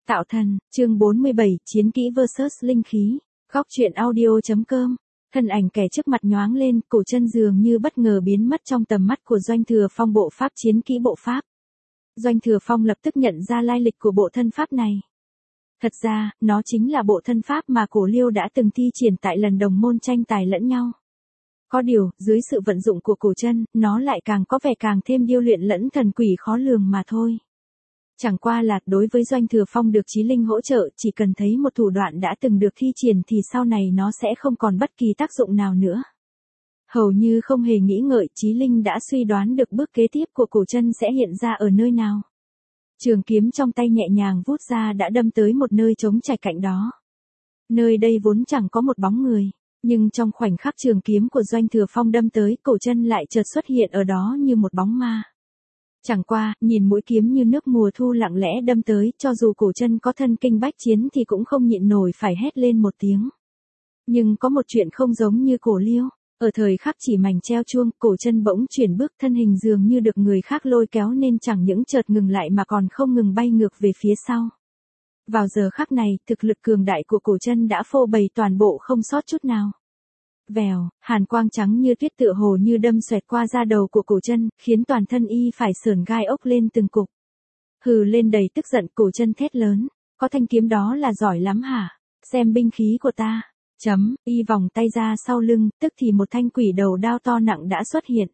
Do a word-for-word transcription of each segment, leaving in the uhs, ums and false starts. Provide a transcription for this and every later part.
Tạo thần, chương bốn mươi bảy, chiến kỹ versus linh khí. Góc truyện audio chấm com. Thân ảnh kẻ trước mặt nhoáng lên, cổ chân dường như bất ngờ biến mất trong tầm mắt của Doanh Thừa Phong. Bộ pháp chiến kỹ bộ pháp. Doanh Thừa Phong lập tức nhận ra lai lịch của bộ thân pháp này. Thật ra, nó chính là bộ thân pháp mà Cổ Liêu đã từng thi triển tại lần đồng môn tranh tài lẫn nhau. Có điều, dưới sự vận dụng của cổ chân, nó lại càng có vẻ càng thêm điêu luyện lẫn thần quỷ khó lường mà thôi. Chẳng qua là, đối với Doanh Thừa Phong được Chí Linh hỗ trợ, chỉ cần thấy một thủ đoạn đã từng được thi triển thì sau này nó sẽ không còn bất kỳ tác dụng nào nữa. Hầu như không hề nghĩ ngợi, Chí Linh đã suy đoán được bước kế tiếp của cổ chân sẽ hiện ra ở nơi nào. Trường kiếm trong tay nhẹ nhàng vút ra đã đâm tới một nơi trống trải cạnh đó. Nơi đây vốn chẳng có một bóng người, nhưng trong khoảnh khắc trường kiếm của Doanh Thừa Phong đâm tới, cổ chân lại chợt xuất hiện ở đó như một bóng ma. Chẳng qua, nhìn mũi kiếm như nước mùa thu lặng lẽ đâm tới, cho dù cổ chân có thân kinh bách chiến thì cũng không nhịn nổi phải hét lên một tiếng. Nhưng có một chuyện không giống như Cổ Liêu, ở thời khắc chỉ mảnh treo chuông, cổ chân bỗng chuyển bước, thân hình dường như được người khác lôi kéo nên chẳng những chợt ngừng lại mà còn không ngừng bay ngược về phía sau. Vào giờ khắc này, thực lực cường đại của cổ chân đã phô bày toàn bộ không sót chút nào. Vèo, hàn quang trắng như tuyết tựa hồ như đâm xoẹt qua da đầu của cổ chân, khiến toàn thân y phải sởn gai ốc lên từng cục. Hừ lên đầy tức giận, cổ chân thét lớn, có thanh kiếm đó là giỏi lắm hả? Xem binh khí của ta. Chấm, y vòng tay ra sau lưng, tức thì một thanh quỷ đầu đao to nặng đã xuất hiện.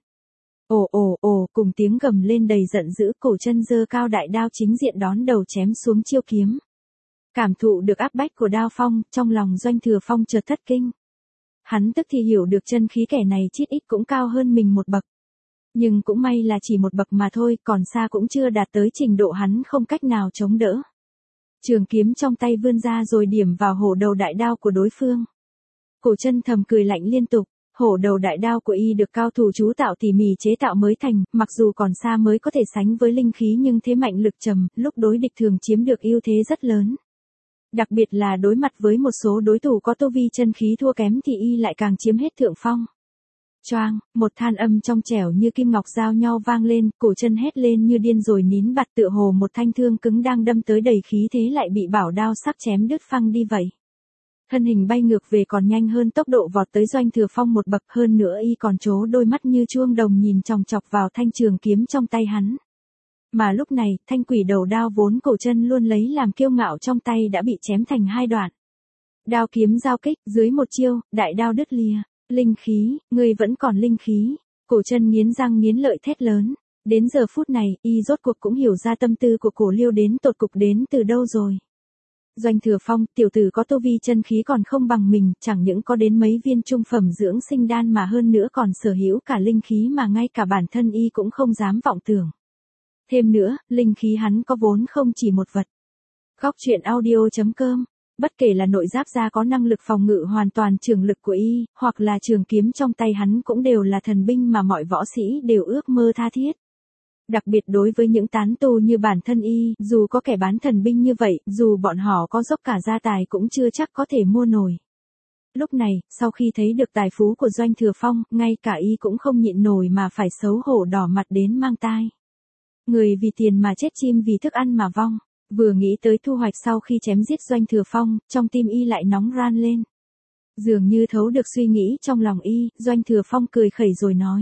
Ồ ồ ồ, cùng tiếng gầm lên đầy giận dữ, cổ chân giơ cao đại đao chính diện đón đầu chém xuống chiêu kiếm. Cảm thụ được áp bách của đao phong, trong lòng Doanh Thừa Phong chợt thất kinh. Hắn tức thì hiểu được chân khí kẻ này chít ít cũng cao hơn mình một bậc. Nhưng cũng may là chỉ một bậc mà thôi, còn xa cũng chưa đạt tới trình độ hắn không cách nào chống đỡ. Trường kiếm trong tay vươn ra rồi điểm vào hổ đầu đại đao của đối phương. Cổ chân thầm cười lạnh liên tục, hổ đầu đại đao của y được cao thủ chú tạo tỉ mỉ chế tạo mới thành, mặc dù còn xa mới có thể sánh với linh khí nhưng thế mạnh lực trầm, lúc đối địch thường chiếm được ưu thế rất lớn. Đặc biệt là đối mặt với một số đối thủ có tu vi chân khí thua kém thì y lại càng chiếm hết thượng phong. Choang, một than âm trong trẻo như kim ngọc giao nhau vang lên, cổ chân hét lên như điên rồi nín bặt, tựa hồ một thanh thương cứng đang đâm tới đầy khí thế lại bị bảo đao sắc chém đứt phăng đi vậy. Thân hình bay ngược về còn nhanh hơn tốc độ vọt tới Doanh Thừa Phong một bậc, hơn nữa y còn trố đôi mắt như chuông đồng nhìn chòng chọc vào thanh trường kiếm trong tay hắn. Mà lúc này, thanh quỷ đầu đao vốn cổ chân luôn lấy làm kiêu ngạo trong tay đã bị chém thành hai đoạn. Đao kiếm giao kích, dưới một chiêu, đại đao đứt lìa. Linh khí, ngươi vẫn còn linh khí. Cổ chân nghiến răng nghiến lợi thét lớn. Đến giờ phút này, y rốt cuộc cũng hiểu ra tâm tư của Cổ Liêu đến tột cục đến từ đâu rồi. Doanh Thừa Phong, tiểu tử có tu vi chân khí còn không bằng mình, chẳng những có đến mấy viên trung phẩm dưỡng sinh đan mà hơn nữa còn sở hữu cả linh khí mà ngay cả bản thân y cũng không dám vọng tưởng. Thêm nữa, linh khí hắn có vốn không chỉ một vật. Góc truyện audio chấm com. Bất kể là nội giáp da có năng lực phòng ngự hoàn toàn trường lực của y, hoặc là trường kiếm trong tay hắn cũng đều là thần binh mà mọi võ sĩ đều ước mơ tha thiết. Đặc biệt đối với những tán tu như bản thân y, dù có kẻ bán thần binh như vậy, dù bọn họ có dốc cả gia tài cũng chưa chắc có thể mua nổi. Lúc này, sau khi thấy được tài phú của Doanh Thừa Phong, ngay cả y cũng không nhịn nổi mà phải xấu hổ đỏ mặt đến mang tai. Người vì tiền mà chết, chim vì thức ăn mà vong. Vừa nghĩ tới thu hoạch sau khi chém giết Doanh Thừa Phong, trong tim y lại nóng ran lên. Dường như thấu được suy nghĩ trong lòng y, Doanh Thừa Phong cười khẩy rồi nói.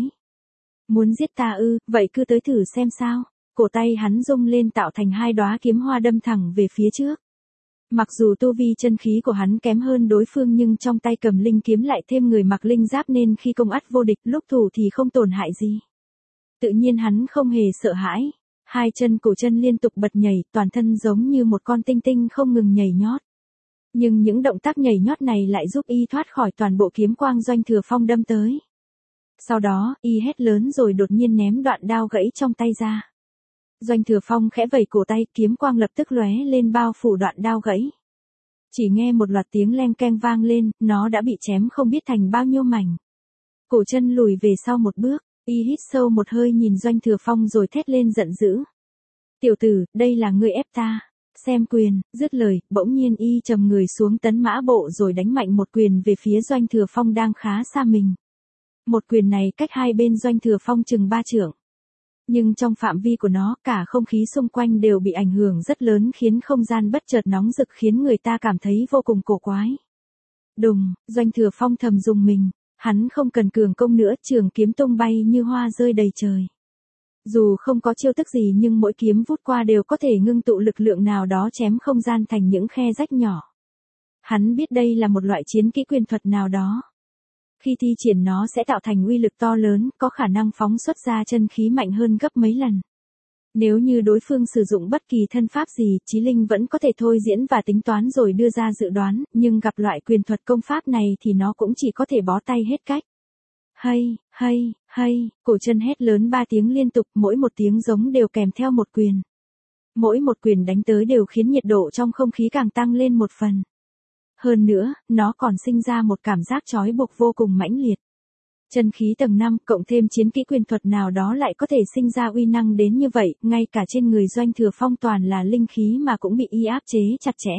Muốn giết ta ư, vậy cứ tới thử xem sao. Cổ tay hắn rung lên tạo thành hai đóa kiếm hoa đâm thẳng về phía trước. Mặc dù tu vi chân khí của hắn kém hơn đối phương nhưng trong tay cầm linh kiếm lại thêm người mặc linh giáp nên khi công ắt vô địch, lúc thủ thì không tổn hại gì. Tự nhiên hắn không hề sợ hãi. Hai chân cổ chân liên tục bật nhảy, toàn thân giống như một con tinh tinh không ngừng nhảy nhót. Nhưng những động tác nhảy nhót này lại giúp y thoát khỏi toàn bộ kiếm quang Doanh Thừa Phong đâm tới. Sau đó, y hét lớn rồi đột nhiên ném đoạn đao gãy trong tay ra. Doanh Thừa Phong khẽ vẩy cổ tay, kiếm quang lập tức lóe lên bao phủ đoạn đao gãy. Chỉ nghe một loạt tiếng leng keng vang lên, nó đã bị chém không biết thành bao nhiêu mảnh. Cổ chân lùi về sau một bước. Y hít sâu một hơi nhìn Doanh Thừa Phong rồi thét lên giận dữ. Tiểu tử, đây là ngươi ép ta. Xem quyền, dứt lời, bỗng nhiên y trầm người xuống tấn mã bộ rồi đánh mạnh một quyền về phía Doanh Thừa Phong đang khá xa mình. Một quyền này cách hai bên Doanh Thừa Phong chừng ba trượng. Nhưng trong phạm vi của nó, cả không khí xung quanh đều bị ảnh hưởng rất lớn khiến không gian bất chợt nóng rực khiến người ta cảm thấy vô cùng cổ quái. Đùng, Doanh Thừa Phong thầm rùng mình, hắn không cần cường công nữa, trường kiếm tung bay như hoa rơi đầy trời. Dù không có chiêu thức gì nhưng mỗi kiếm vút qua đều có thể ngưng tụ lực lượng nào đó chém không gian thành những khe rách nhỏ. Hắn biết đây là một loại chiến kỹ quyền thuật nào đó. Khi thi triển nó sẽ tạo thành uy lực to lớn, có khả năng phóng xuất ra chân khí mạnh hơn gấp mấy lần. Nếu như đối phương sử dụng bất kỳ thân pháp gì, Chí Linh vẫn có thể thôi diễn và tính toán rồi đưa ra dự đoán, nhưng gặp loại quyền thuật công pháp này thì nó cũng chỉ có thể bó tay hết cách. Hay, hay, hay, Cổ Chân hét lớn ba tiếng liên tục, mỗi một tiếng giống đều kèm theo một quyền. Mỗi một quyền đánh tới đều khiến nhiệt độ trong không khí càng tăng lên một phần. Hơn nữa, nó còn sinh ra một cảm giác trói buộc vô cùng mãnh liệt. Chân khí tầng năm cộng thêm chiến kỹ quyền thuật nào đó lại có thể sinh ra uy năng đến như vậy, ngay cả trên người Doanh Thừa Phong toàn là linh khí mà cũng bị y áp chế chặt chẽ.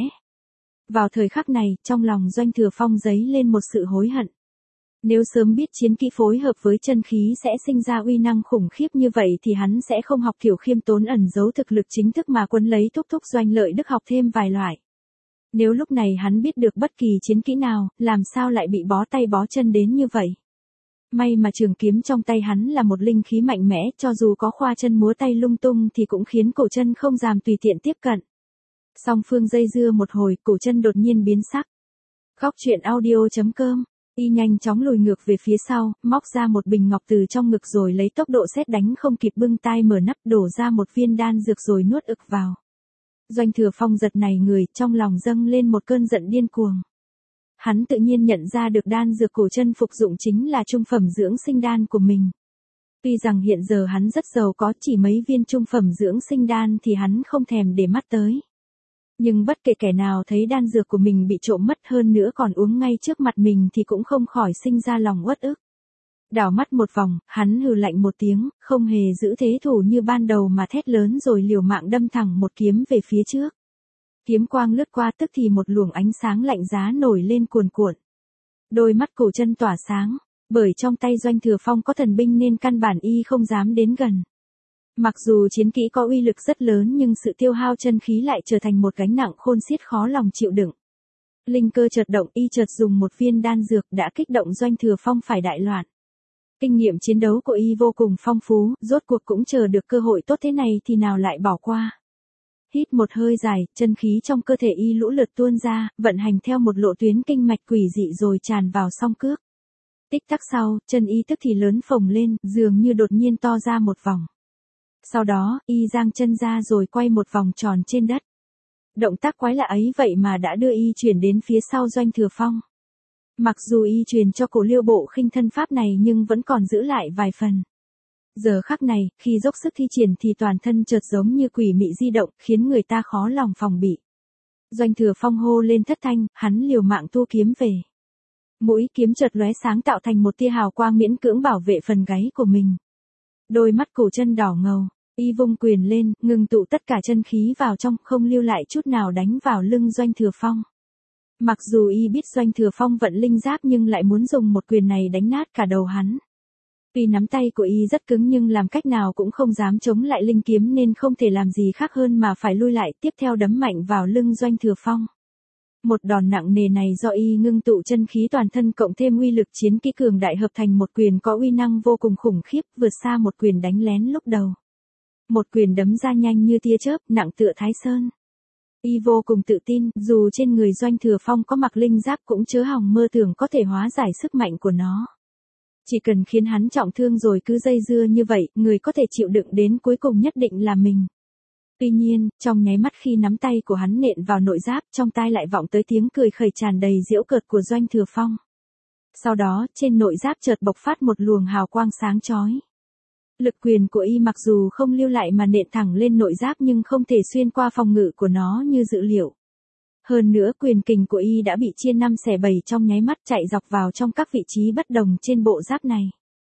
Vào thời khắc này, trong lòng Doanh Thừa Phong dấy lên một sự hối hận. Nếu sớm biết chiến kỹ phối hợp với chân khí sẽ sinh ra uy năng khủng khiếp như vậy thì hắn sẽ không học kiểu khiêm tốn ẩn giấu thực lực chính thức mà quấn lấy thúc thúc Doanh Lợi Đức học thêm vài loại. Nếu lúc này hắn biết được bất kỳ chiến kỹ nào, làm sao lại bị bó tay bó chân đến như vậy. May mà trường kiếm trong tay hắn là một linh khí mạnh mẽ, cho dù có khoa chân múa tay lung tung thì cũng khiến Cổ Chân không dám tùy tiện tiếp cận. Song phương dây dưa một hồi, Cổ Chân đột nhiên biến sắc. Góc truyện audio chấm com, y nhanh chóng lùi ngược về phía sau, móc ra một bình ngọc từ trong ngực rồi lấy tốc độ sét đánh không kịp bưng tay mở nắp đổ ra một viên đan dược rồi nuốt ực vào. Doanh Thừa Phong giật nảy người, trong lòng dâng lên một cơn giận điên cuồng. Hắn tự nhiên nhận ra được đan dược Cổ Chân phục dụng chính là trung phẩm dưỡng sinh đan của mình. Tuy rằng hiện giờ hắn rất giàu có, chỉ mấy viên trung phẩm dưỡng sinh đan thì hắn không thèm để mắt tới. Nhưng bất kể kẻ nào thấy đan dược của mình bị trộm mất hơn nữa còn uống ngay trước mặt mình thì cũng không khỏi sinh ra lòng uất ức. Đảo mắt một vòng, hắn hừ lạnh một tiếng, không hề giữ thế thủ như ban đầu mà thét lớn rồi liều mạng đâm thẳng một kiếm về phía trước. Kiếm quang lướt qua tức thì một luồng ánh sáng lạnh giá nổi lên cuồn cuộn. Đôi mắt Cổ Chân tỏa sáng, bởi trong tay Doanh Thừa Phong có thần binh nên căn bản y không dám đến gần. Mặc dù chiến kỹ có uy lực rất lớn nhưng sự tiêu hao chân khí lại trở thành một gánh nặng khôn xiết khó lòng chịu đựng. Linh cơ chợt động, y chợt dùng một viên đan dược đã kích động Doanh Thừa Phong phải đại loạn. Kinh nghiệm chiến đấu của y vô cùng phong phú, rốt cuộc cũng chờ được cơ hội tốt thế này thì nào lại bỏ qua. Hít một hơi dài, chân khí trong cơ thể y lũ lượt tuôn ra, vận hành theo một lộ tuyến kinh mạch quỷ dị rồi tràn vào song cước. Tích tắc sau, chân y tức thì lớn phồng lên, dường như đột nhiên to ra một vòng. Sau đó, y giang chân ra rồi quay một vòng tròn trên đất. Động tác quái lạ ấy vậy mà đã đưa y chuyển đến phía sau Doanh Thừa Phong. Mặc dù y truyền cho Cổ Liêu bộ khinh thân pháp này nhưng vẫn còn giữ lại vài phần. Giờ khắc này, khi dốc sức thi triển thì toàn thân chợt giống như quỷ mị di động, khiến người ta khó lòng phòng bị. Doanh Thừa Phong hô lên thất thanh, hắn liều mạng thu kiếm về. Mũi kiếm chợt lóe sáng tạo thành một tia hào quang miễn cưỡng bảo vệ phần gáy của mình. Đôi mắt Cổ Chân đỏ ngầu, y vung quyền lên, ngừng tụ tất cả chân khí vào trong, không lưu lại chút nào đánh vào lưng Doanh Thừa Phong. Mặc dù y biết Doanh Thừa Phong vận linh giáp nhưng lại muốn dùng một quyền này đánh nát cả đầu hắn. Tuy nắm tay của y rất cứng nhưng làm cách nào cũng không dám chống lại linh kiếm nên không thể làm gì khác hơn mà phải lui lại, tiếp theo đấm mạnh vào lưng Doanh Thừa Phong. Một đòn nặng nề này do y ngưng tụ chân khí toàn thân cộng thêm uy lực chiến kỹ cường đại hợp thành một quyền có uy năng vô cùng khủng khiếp, vượt xa một quyền đánh lén lúc đầu. Một quyền đấm ra nhanh như tia chớp, nặng tựa Thái Sơn. Y vô cùng tự tin, dù trên người Doanh Thừa Phong có mặc linh giáp cũng chớ hòng mơ tưởng có thể hóa giải sức mạnh của nó. Chỉ cần khiến hắn trọng thương rồi cứ dây dưa như vậy, người có thể chịu đựng đến cuối cùng nhất định là mình. Tuy nhiên, trong nháy mắt khi nắm tay của hắn nện vào nội giáp, trong tai lại vọng tới tiếng cười khẩy tràn đầy giễu cợt của Doanh Thừa Phong. Sau đó, trên nội giáp chợt bộc phát một luồng hào quang sáng chói. Lực quyền của y mặc dù không lưu lại mà nện thẳng lên nội giáp nhưng không thể xuyên qua phòng ngự của nó như dự liệu. Hơn nữa quyền kình của y đã bị chia năm xẻ bảy trong nháy mắt chạy dọc vào trong các vị trí bất đồng trên bộ giáp này.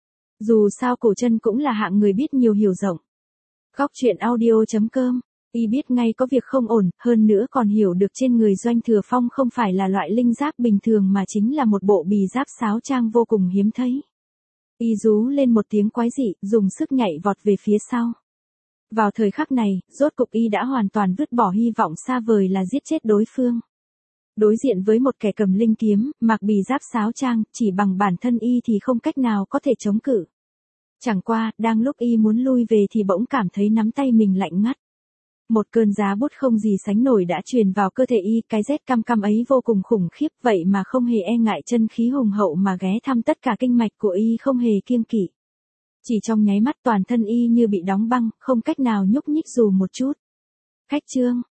Dù sao Cổ Chân cũng là hạng người biết nhiều hiểu rộng. Góc truyện audio chấm com, y biết ngay có việc không ổn, hơn nữa còn hiểu được trên người Doanh Thừa Phong không phải là loại linh giáp bình thường mà chính là một bộ bì giáp sáo trang vô cùng hiếm thấy. Y rú lên một tiếng quái dị, dùng sức nhảy vọt về phía sau. Vào thời khắc này, rốt cục Y đã hoàn toàn vứt bỏ hy vọng xa vời là giết chết đối phương. Đối diện với một kẻ cầm linh kiếm, mặc bì giáp sáo trang, chỉ bằng bản thân Y thì không cách nào có thể chống cự. Chẳng qua, đang lúc Y muốn lui về thì bỗng cảm thấy nắm tay mình lạnh ngắt. Một cơn giá bút không gì sánh nổi đã truyền vào cơ thể Y, cái rét căm căm ấy vô cùng khủng khiếp, vậy mà không hề e ngại chân khí hùng hậu mà ghé thăm tất cả kinh mạch của Y không hề kiêng kỵ. Chỉ trong nháy mắt toàn thân Y như bị đóng băng, không cách nào nhúc nhích dù một chút. Khách trương,